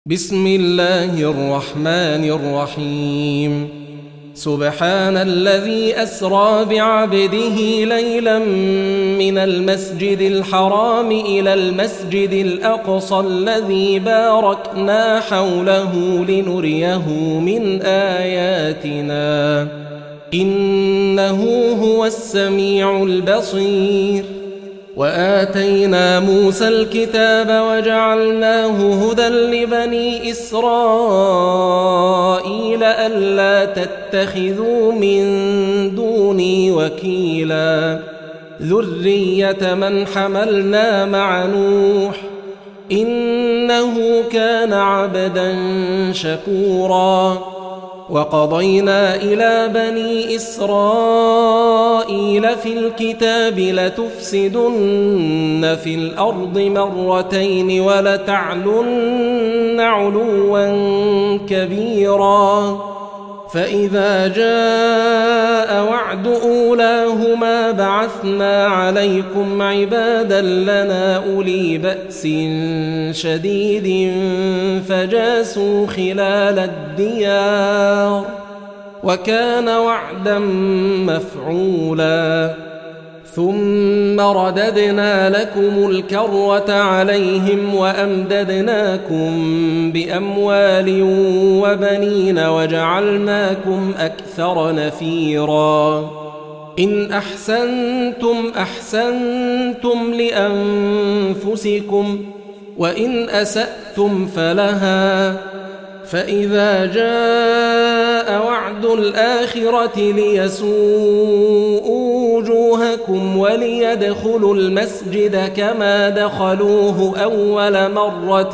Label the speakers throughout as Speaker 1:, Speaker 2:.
Speaker 1: بسم الله الرحمن الرحيم. سبحان الذي أسرى بعبده ليلا من المسجد الحرام إلى المسجد الأقصى الذي باركنا حوله لنريه من آياتنا إنه هو السميع البصير. وآتينا موسى الكتاب وجعلناه هدى لبني إسرائيل ألا تتخذوا من دوني وكيلا ذرية من حملنا مع نوح إنه كان عبدا شكورا. وقضينا إلى بني إسرائيل في الكتاب لتفسدن في الأرض مرتين ولتعلن علوا كبيرا. فإذا جاء وعد أولاهما بعثنا عليكم عبادا لنا أولي بأس شديد فجاسوا خلال الديار وكان وعدا مفعولا. ثم رددنا لكم الكرة عليهم وأمددناكم بأموال وبنين وجعلناكم أكثر نفيرا. إن أحسنتم أحسنتم لأنفسكم وإن أسأتم فلها. فإذا جاء وعد الآخرة ليسوءوا وجوهكم وليدخلوا المسجد كما دخلوه أول مرة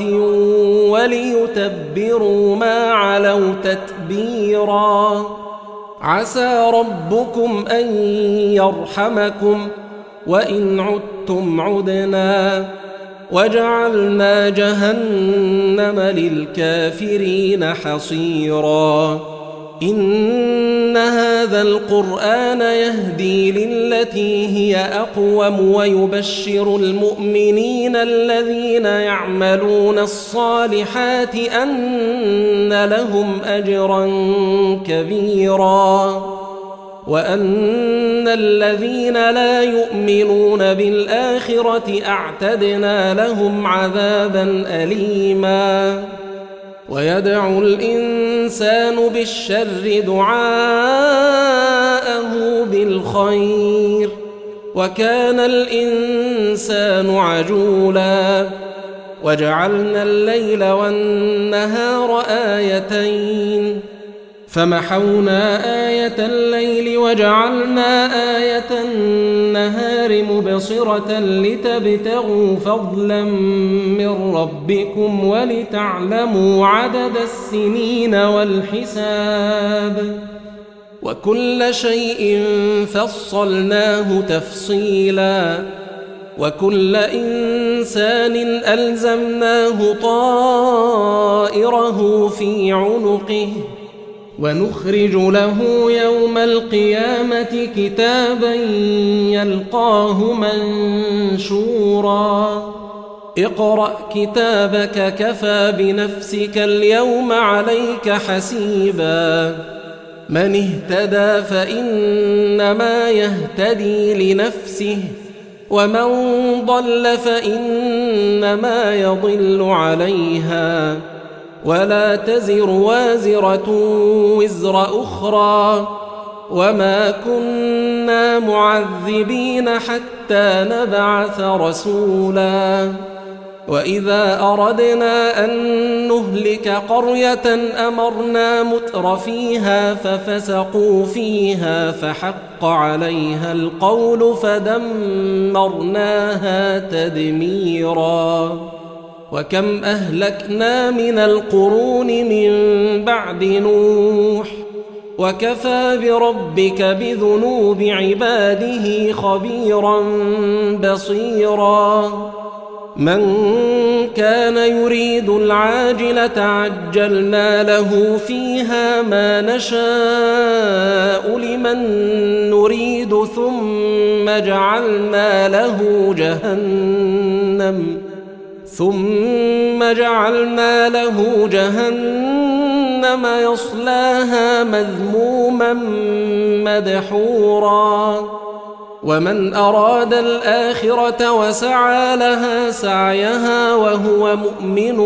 Speaker 1: وليتبروا ما علوا تتبيرا. عسى ربكم أن يرحمكم وإن عدتم عدنا وجعلنا جهنم للكافرين حصيرا. إن هذا القرآن يهدي للتي هي أقوم ويبشر المؤمنين الذين يعملون الصالحات أن لهم أجرا كبيرا وأن الذين لا يؤمنون بالآخرة أعتدنا لهم عذابا أليما. ويدعو الإنسان بالشر دعاءه بالخير وكان الإنسان عجولا. وجعلنا الليل والنهار آيتين فمحونا آية الليل وجعلنا آية النهار مبصرة لتبتغوا فضلا من ربكم ولتعلموا عدد السنين والحساب وكل شيء فصلناه تفصيلا. وكل إنسان ألزمناه طائره في عنقه ونخرج له يوم القيامة كتابا يلقاه منشورا. اقرأ كتابك كفى بنفسك اليوم عليك حسيبا. من اهتدى فإنما يهتدي لنفسه ومن ضل فإنما يضل عليها ولا تزر وازرة وزر أخرى وما كنا معذبين حتى نبعث رسولا. وإذا أردنا أن نهلك قرية أمرنا متر فيها ففسقوا فيها فحق عليها القول فدمرناها تدميرا. وكم أهلكنا من القرون من بعد نوح وكفى بربك بذنوب عباده خبيرا بصيرا. من كان يريد العاجلة عجلنا له فيها ما نشاء لمن نريد ثم جعلنا له جهنم ثم جعلنا له جهنم يصلاها مذموما مدحورا ومن أراد الآخرة وسعى لها سعيها وهو مؤمن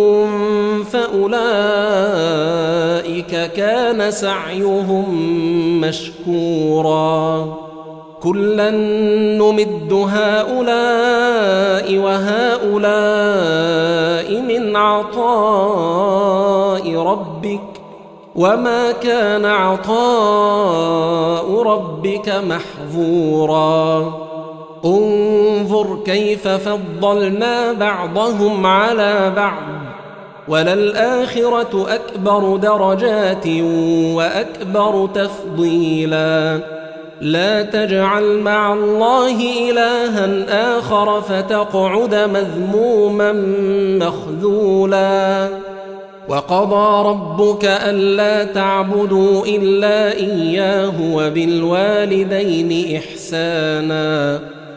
Speaker 1: فأولئك كان سعيهم مشكورا كلا نمد هؤلاء وهؤلاء من عطاء ربك وما كان عطاء ربك محظورا انظر كيف فضلنا بعضهم على بعض وللآخرة أكبر درجات وأكبر تفضيلا لا تجعل مع الله إلها آخر فتقعد مذموما مخذولا وقضى ربك ألا تعبدوا إلا إياه وبالوالدين إحسانا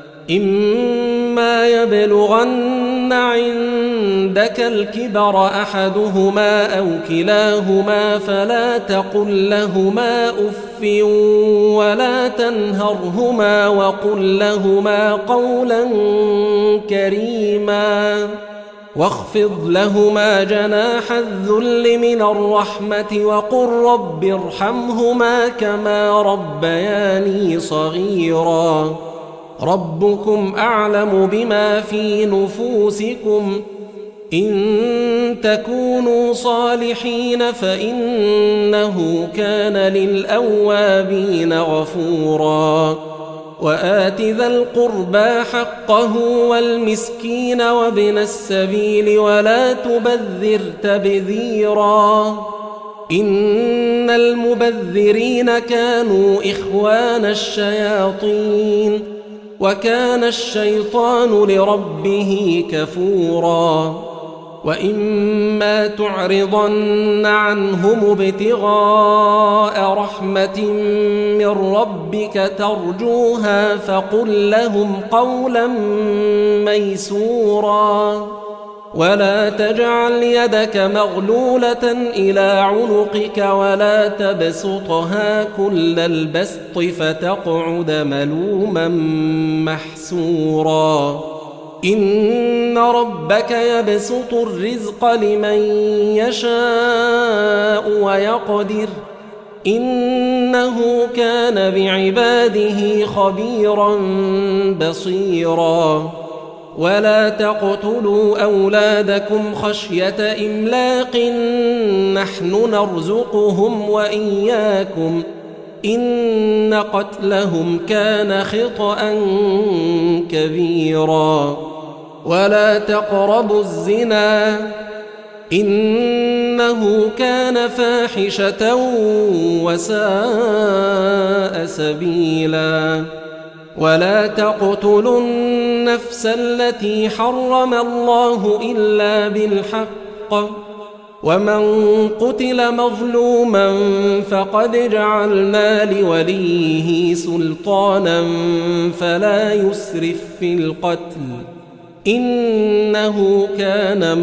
Speaker 1: إما يبلغن عندك الكبر أحدهما أو كلاهما فلا تقل لهما أف ولا تنهرهما وقل لهما قولا كريما واخفض لهما جناح الذل من الرحمة وقل رب ارحمهما كما ربياني صغيرا ربكم أعلم بما في نفوسكم إن تكونوا صالحين فإنه كان للأوابين غفورا وآت ذا القربى حقه والمسكين وابن السبيل ولا تبذر تبذيرا إن المبذرين كانوا إخوان الشياطين وكان الشيطان لربه كفورا وإما تعرضن عنهم ابتغاء رحمة من ربك ترجوها فقل لهم قولا ميسورا ولا تجعل يدك مغلولة إلى عنقك ولا تبسطها كل البسط فتقعد ملوما محسورا إن ربك يبسط الرزق لمن يشاء ويقدر إنه كان بعباده خبيرا بصيرا ولا تقتلوا أولادكم خشية إملاق نحن نرزقهم وإياكم إن قتلهم كان خطأ كبيرا ولا تقربوا الزنا إنه كان فاحشة وساء سبيلا ولا تقتلوا النفس التي حرم الله إلا بالحق ومن قتل مظلوما فقد جعلنا لوليه سلطانا فلا يسرف في القتل إنه كان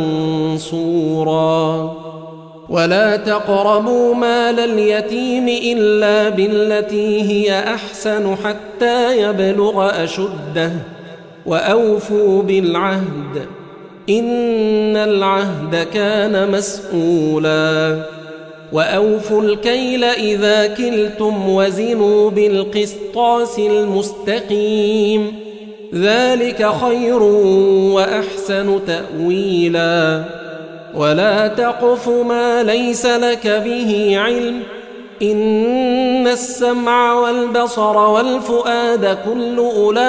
Speaker 1: منصورا ولا تقربوا مال اليتيم إلا بالتي هي أحسن حتى يبلغ أشده وأوفوا بالعهد إن العهد كان مسؤولا وأوفوا الكيل إذا كلتم وزنوا بالقسطاس المستقيم ذلك خير وأحسن تأويلا ولا تقف ما ليس لك به علم إن السمع والبصر والفؤاد كل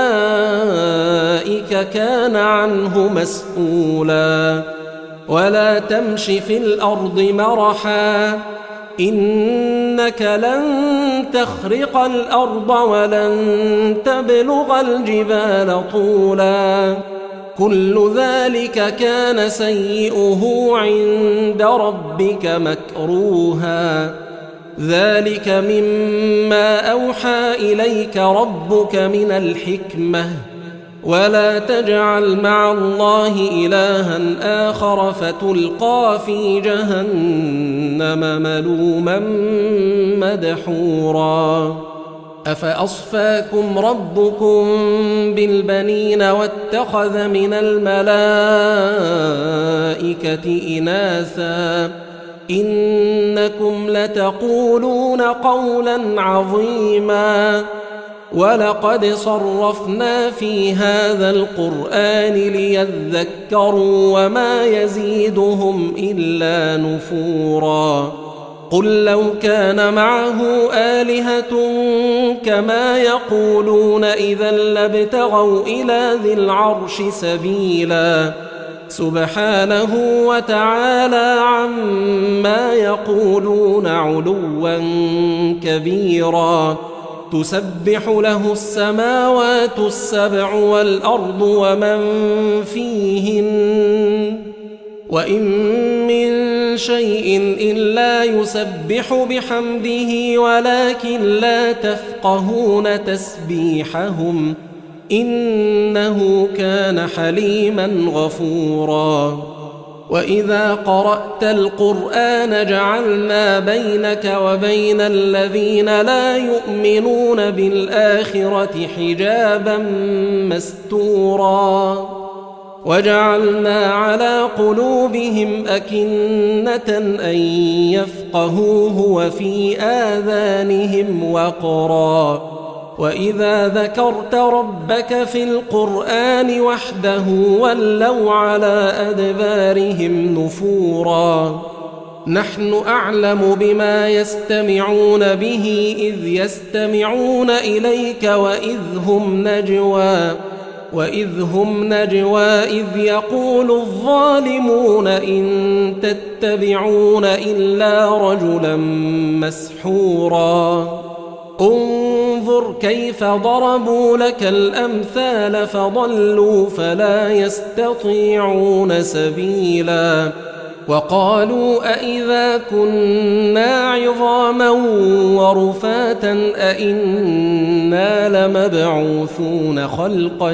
Speaker 1: أولئك كان عنه مسؤولا ولا تمش في الأرض مرحا إنك لن تخرق الأرض ولن تبلغ الجبال طولا كل ذلك كان سيئه عند ربك مكروها ذلك مما أوحى إليك ربك من الحكمة ولا تجعل مع الله إلها آخر فتلقى في جهنم ملوما مدحورا أفأصفاكم ربكم بالبنين واتخذ من الملائكة إناثا إنكم لتقولون قولا عظيما ولقد صرفنا في هذا القرآن ليذكروا وما يزيدهم إلا نفورا قل لو كان معه آلهة كما يقولون إذا لابتغوا إلى ذي العرش سبيلا سبحانه وتعالى عما يقولون علوا كبيرا تسبح له السماوات السبع والأرض ومن فيهن وإن من شيء إلا يسبح بحمده ولكن لا تفقهون تسبيحهم إنه كان حليما غفورا وإذا قرأت القرآن جعلنا بينك وبين الذين لا يؤمنون بالآخرة حجابا مستورا وجعلنا على قلوبهم أكنة أن يفقهوه وفي آذانهم وقرا وإذا ذكرت ربك في القرآن وحده ولوا على أدبارهم نفورا نحن أعلم بما يستمعون به إذ يستمعون إليك وإذ هم نجوى إذ يقول الظالمون إن تتبعون إلا رجلا مسحورا انظر كيف ضربوا لك الأمثال فضلوا فلا يستطيعون سبيلا وقالوا أإذا كنا عظاما ورفاتا أإنا لمبعوثون خلقا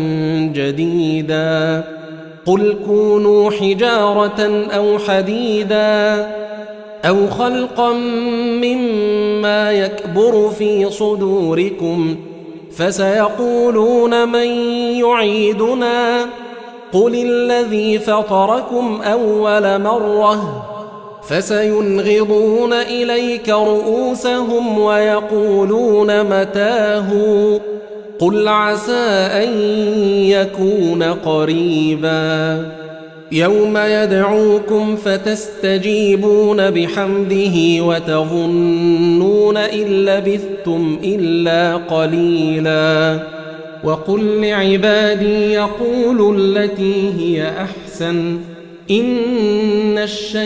Speaker 1: جديدا قل كونوا حجارة أو حديدا أو خلقا مما يكبر في صدوركم فسيقولون من يعيدنا قل الذي فطركم أول مرة فسينغضون إليك رؤوسهم ويقولون متاه قل عسى أن يكون قريبا يوم يدعوكم فتستجيبون بحمده وتظنون إن لبثتم إلا قليلا وقل لعبادي يقولوا التي هي أحسن إن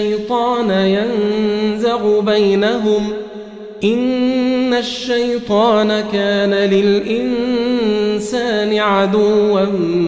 Speaker 1: الشيطان كان للإنسان عدوا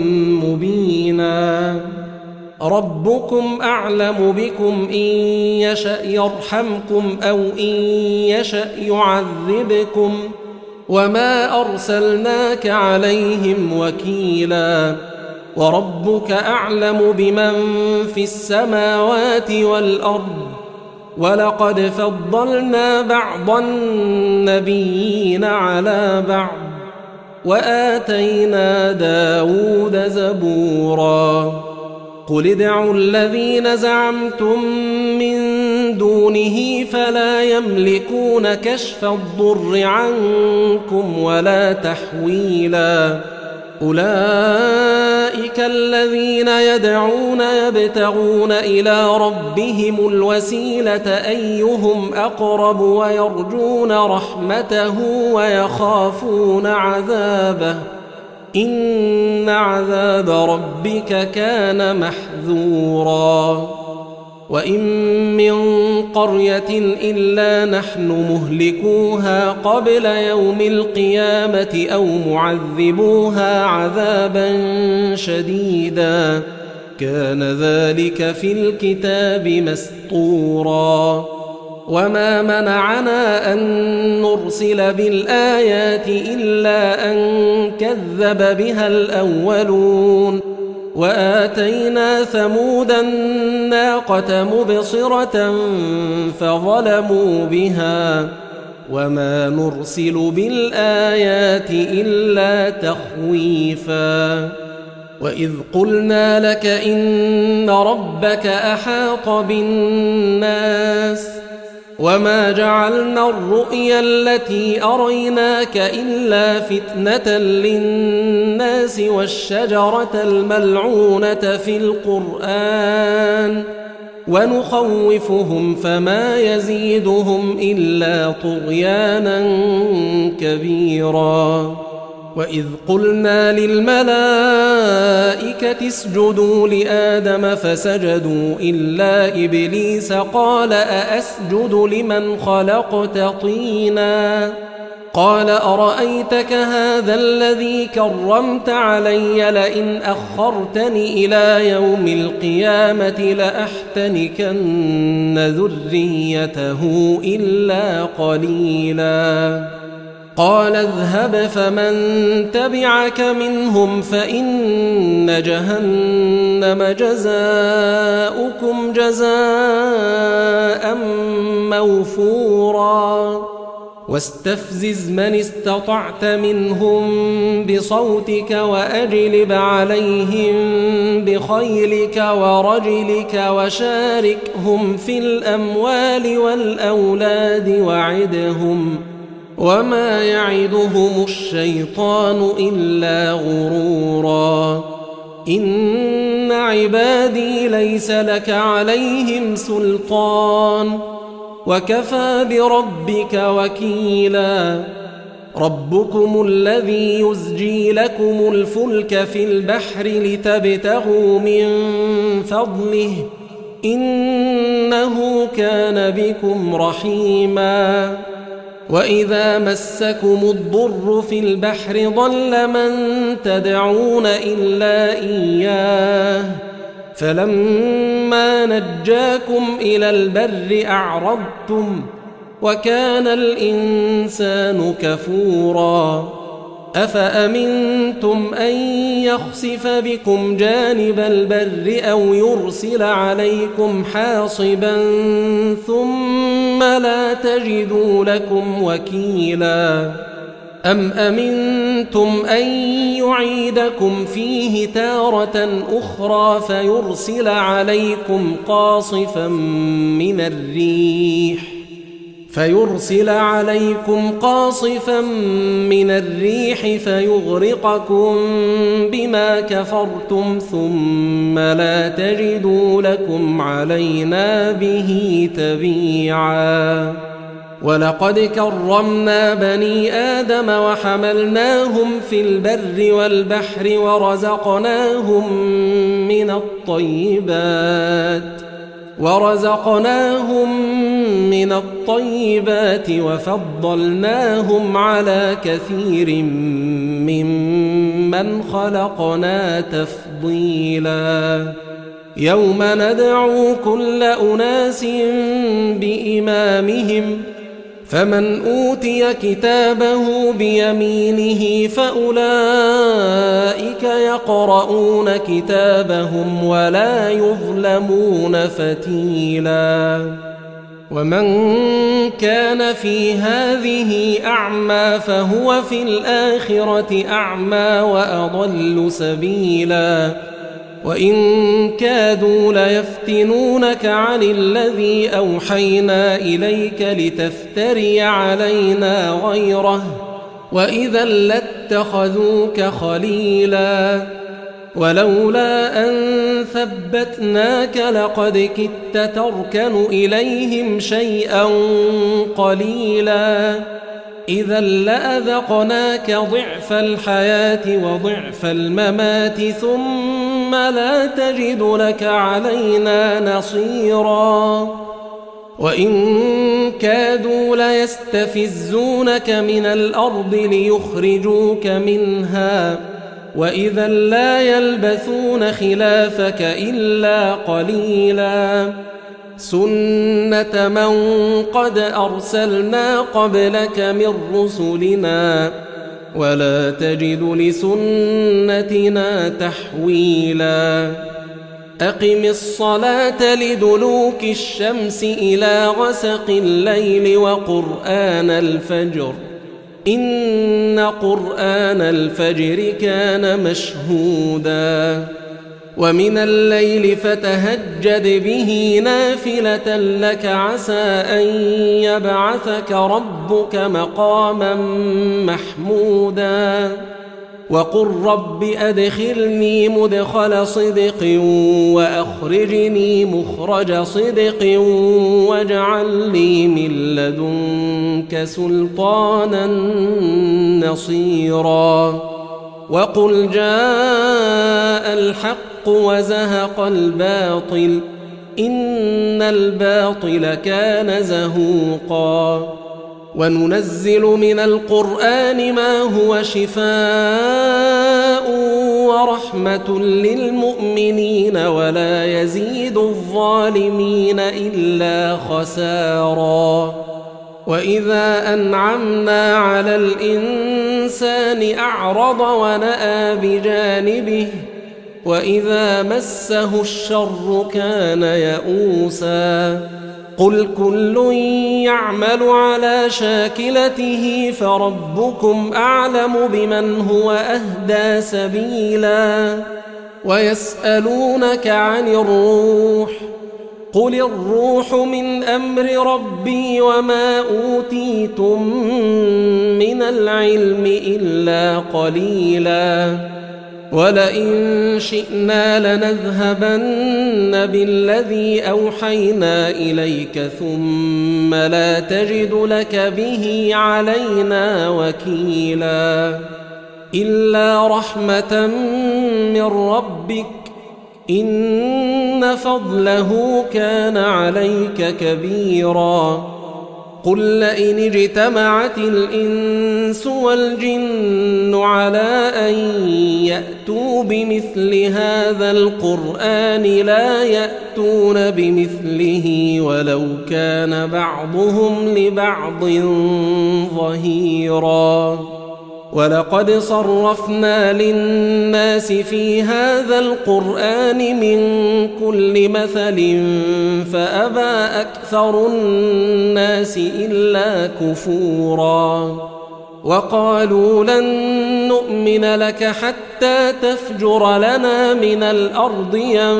Speaker 1: مبينا ربكم أعلم بكم إن يشأ يرحمكم أو إن يشأ يعذبكم وما أرسلناك عليهم وكيلا وربك أعلم بمن في السماوات والأرض ولقد فضلنا بعض النبيين على بعض وآتينا داود زبورا قل ادعوا الذين زعمتم من دونه فلا يملكون كشف الضر عنكم ولا تحويلا أولئك الذين يدعون يبتغون إلى ربهم الوسيلة أيهم أقرب ويرجون رحمته ويخافون عذابه إن عذاب ربك كان محذورا وإن من قرية إلا نحن مهلكوها قبل يوم القيامة أو معذبوها عذابا شديدا كان ذلك في الكتاب مسطورا وما منعنا أن نرسل بالآيات إلا أن كذب بها الأولون وآتينا ثمود الناقة مبصرة فظلموا بها وما نرسل بالآيات إلا تخويفا وإذ قلنا لك إن ربك أحاط بالناس وما جعلنا الرؤيا التي أريناك إلا فتنة للناس والشجرة الملعونة في القرآن ونخوفهم فما يزيدهم إلا طغيانا كبيرا وإذ قلنا للملائكة اسجدوا لآدم فسجدوا إلا إبليس قال أأسجد لمن خلقت طينا قال أرأيتك هذا الذي كرمت علي لئن أخرتني إلى يوم القيامة لأحتنكن ذريته إلا قليلا قال اذهب فمن تبعك منهم فإن جهنم جزاؤكم جزاء موفورا واستفزز من استطعت منهم بصوتك وأجلب عليهم بخيلك ورجلك وشاركهم في الأموال والأولاد وعدهم وما يعدهم الشيطان إلا غرورا إن عبادي ليس لك عليهم سلطان وكفى بربك وكيلا ربكم الذي يزجي لكم الفلك في البحر لتبتغوا من فضله إنه كان بكم رحيما وإذا مسكم الضر في البحر ضل من تدعون إلا إياه فلما نجاكم إلى البر أعرضتم وكان الإنسان كفورا أفأمنتم أن يخسف بكم جانب البر أو يرسل عليكم حاصبا ثم لا تجدوا لكم وكيلا أم أمنتم أن يعيدكم فيه تارة أخرى فيرسل عليكم قاصفا من الريح فيغرقكم بما كفرتم ثم لا تجدوا لكم علينا به تبيعا ولقد كرمنا بني آدم وحملناهم في البر والبحر ورزقناهم من الطيبات وفضلناهم على كثير ممن خلقنا تفضيلا يوم ندعو كل أناس بإمامهم فمن أوتي كتابه بيمينه فأولئك يقرؤون كتابهم ولا يظلمون فتيلا ومن كان في هذه أعمى فهو في الآخرة أعمى وأضل سبيلا وإن كادوا ليفتنونك عن الذي أوحينا إليك لتفتري علينا غيره وإذا لاتخذوك خليلا ولولا أن ثبتناك لقد كدت تركن إليهم شيئا قليلا إذا لأذقناك ضعف الحياة وضعف الممات ثم لا تجد لك علينا نصيرا وإن كادوا ليستفزونك من الأرض ليخرجوك منها وإذا لا يلبثون خلافك إلا قليلا سنة من قد أرسلنا قبلك من رسلنا ولا تجد لسنتنا تحويلا أقم الصلاة لدلوك الشمس إلى غسق الليل وقرآن الفجر إن قرآن الفجر كان مشهودا ومن الليل فتهجد به نافلة لك عسى أن يبعثك ربك مقاما محمودا وقل رب أدخلني مدخل صدق وأخرجني مخرج صدق واجعل لي من لدنك سلطانا نصيرا وقل جاء الحق وزهق الباطل إن الباطل كان زهوقا وننزل من القرآن ما هو شفاء ورحمة للمؤمنين ولا يزيد الظالمين إلا خسارا وإذا أنعمنا على الإنسان أعرض ونأى بجانبه وإذا مسه الشر كان يئوسا قل كل يعمل على شاكلته فربكم أعلم بمن هو أهدى سبيلا ويسألونك عن الروح قل الروح من أمر ربي وما أوتيتم من العلم إلا قليلا ولئن شئنا لنذهبن بالذي أوحينا إليك ثم لا تجد لك به علينا وكيلا إلا رحمة من ربك إن فضله كان عليك كبيرا قل لئن اجتمعت الإنس والجن على أن يأتوا بمثل هذا القرآن لا يأتون بمثله ولو كان بعضهم لبعض ظهيرا ولقد صرفنا للناس في هذا القرآن من كل مثل فأبى أكثر الناس إلا كفورا وقالوا لن نؤمن لك حتى تفجر لنا من الأرض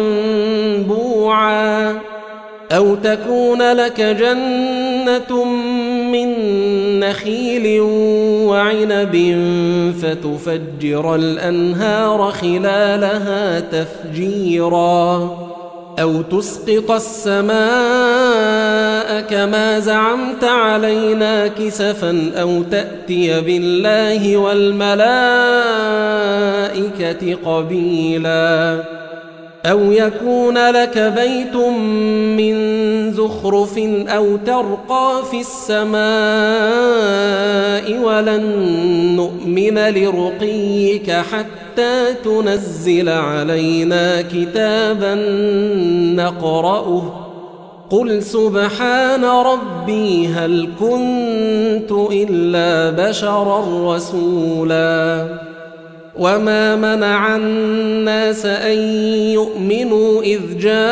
Speaker 1: ينبوعا أو تكون لك جنة من نخيل وعنب فتفجر الأنهار خلالها تفجيرا أو تسقط السماء كما زعمت علينا كسفا أو تأتي بالله والملائكة قبيلا أو يكون لك بيت من زخرف أو ترقى في السماء ولن نؤمن لرقيك حتى تنزل علينا كتابا نقرأه قل سبحان ربي هل كنت إلا بشرا رسولا وما منع الناس أن يؤمنوا إذ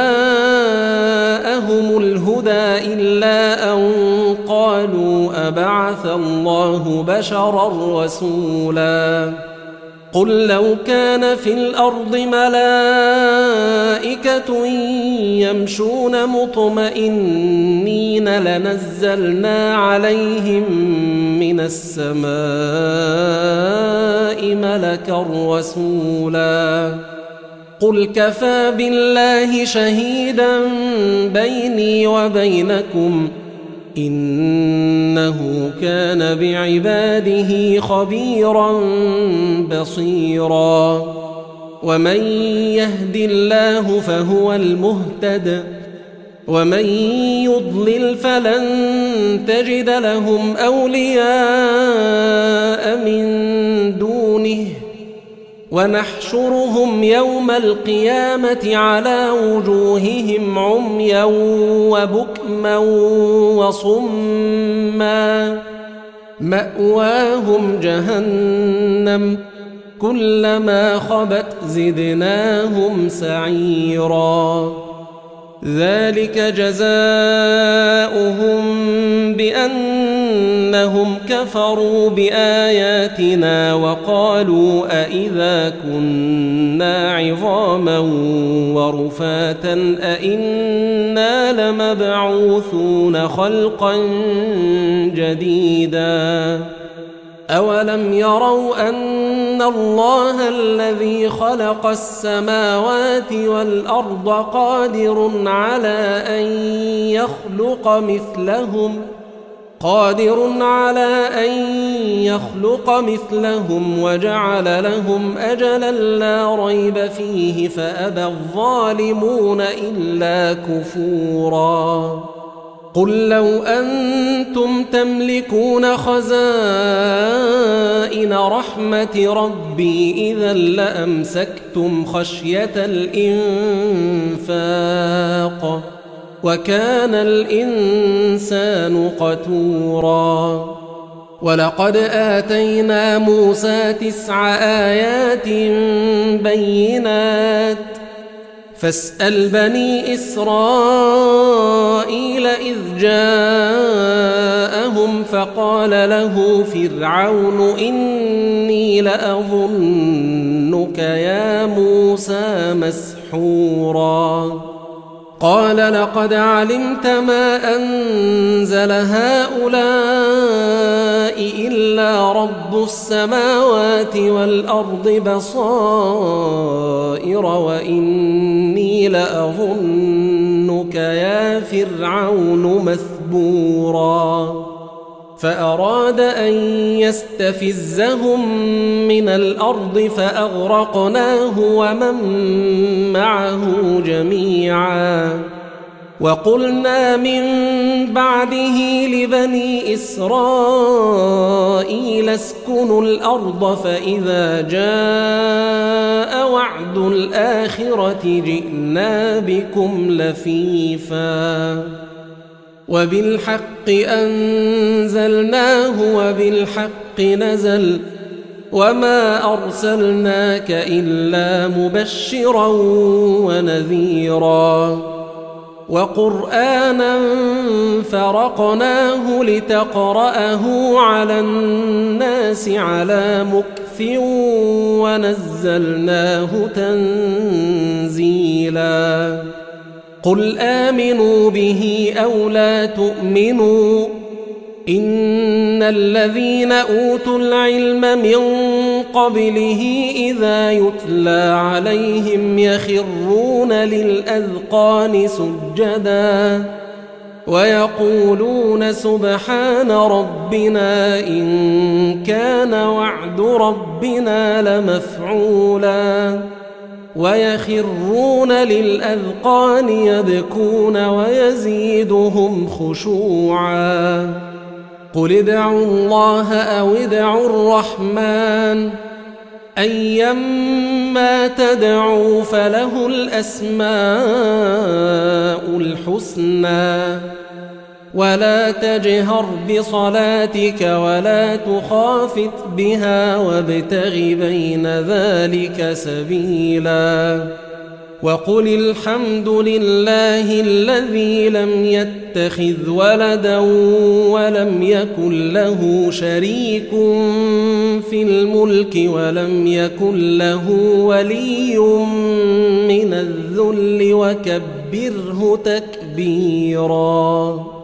Speaker 1: جاءهم الهدى إلا أن قالوا أبعث الله بشرا رسولا قل لو كان في الأرض ملائكة يمشون مطمئنين لنزلنا عليهم من السماء ملكا رسولا قل كفى بالله شهيدا بيني وبينكم إنه كان بعباده خبيرا بصيرا ومن يهد الله فهو المهتد ومن يضلل فلن تجد لهم أولياء من دونه ونحشرهم يوم القيامة على وجوههم عميا وبكما وصما مأواهم جهنم كلما خبت زدناهم سعيرا ذلك جزاؤهم بأنهم كفروا بآياتنا وقالوا أإذا كنا عظاما ورفاتا أإنا لمبعوثون خلقا جديدا أولم يروا أن الله الذي خلق السماوات والأرض قادر على أن يخلق مثلهم وجعل لهم أجلا لا ريب فيه فأبى الظالمون إلا كفورا قل لو أنتم تملكون خزائن رحمة ربي إذا لأمسكتم خشية الإنفاق وكان الإنسان قتورا ولقد آتينا موسى 9 آيات بينات فاسأل بني إسرائيل إذ جاءهم فقال له فرعون إني لأظنك يا موسى مسحورا قال لقد علمت ما أنزل هؤلاء إلا رب السماوات والأرض بصائر وإني لأظنك يا فرعون مثبورا فأراد أن يستفزهم من الأرض فأغرقناه ومن معه جميعا وقلنا من بعده لبني إسرائيل اسكنوا الأرض فإذا جاء وعد الآخرة جئنا بكم لفيفا وبالحق أنزلناه وبالحق نزل وما أرسلناك إلا مبشرا ونذيرا وقرآنا فرقناه لتقرأه على الناس على مكث ونزلناه تنزيلا قل آمنوا به أو لا تؤمنوا إن الذين أوتوا العلم من قبله إذا يتلى عليهم يخرون للأذقان سجدا ويقولون سبحان ربنا إن كان وعد ربنا لمفعولا ويخرون للأذقان يبكون ويزيدهم خشوعا قل ادعوا الله أو ادعوا الرحمن أيما تدعوا فله الأسماء الحسنى ولا تجهر بصلاتك ولا تخافت بها وابتغ بين ذلك سبيلا وقل الحمد لله الذي لم يتخذ ولدا ولم يكن له شريك في الملك ولم يكن له ولي من الذل وكبره تكبيرا.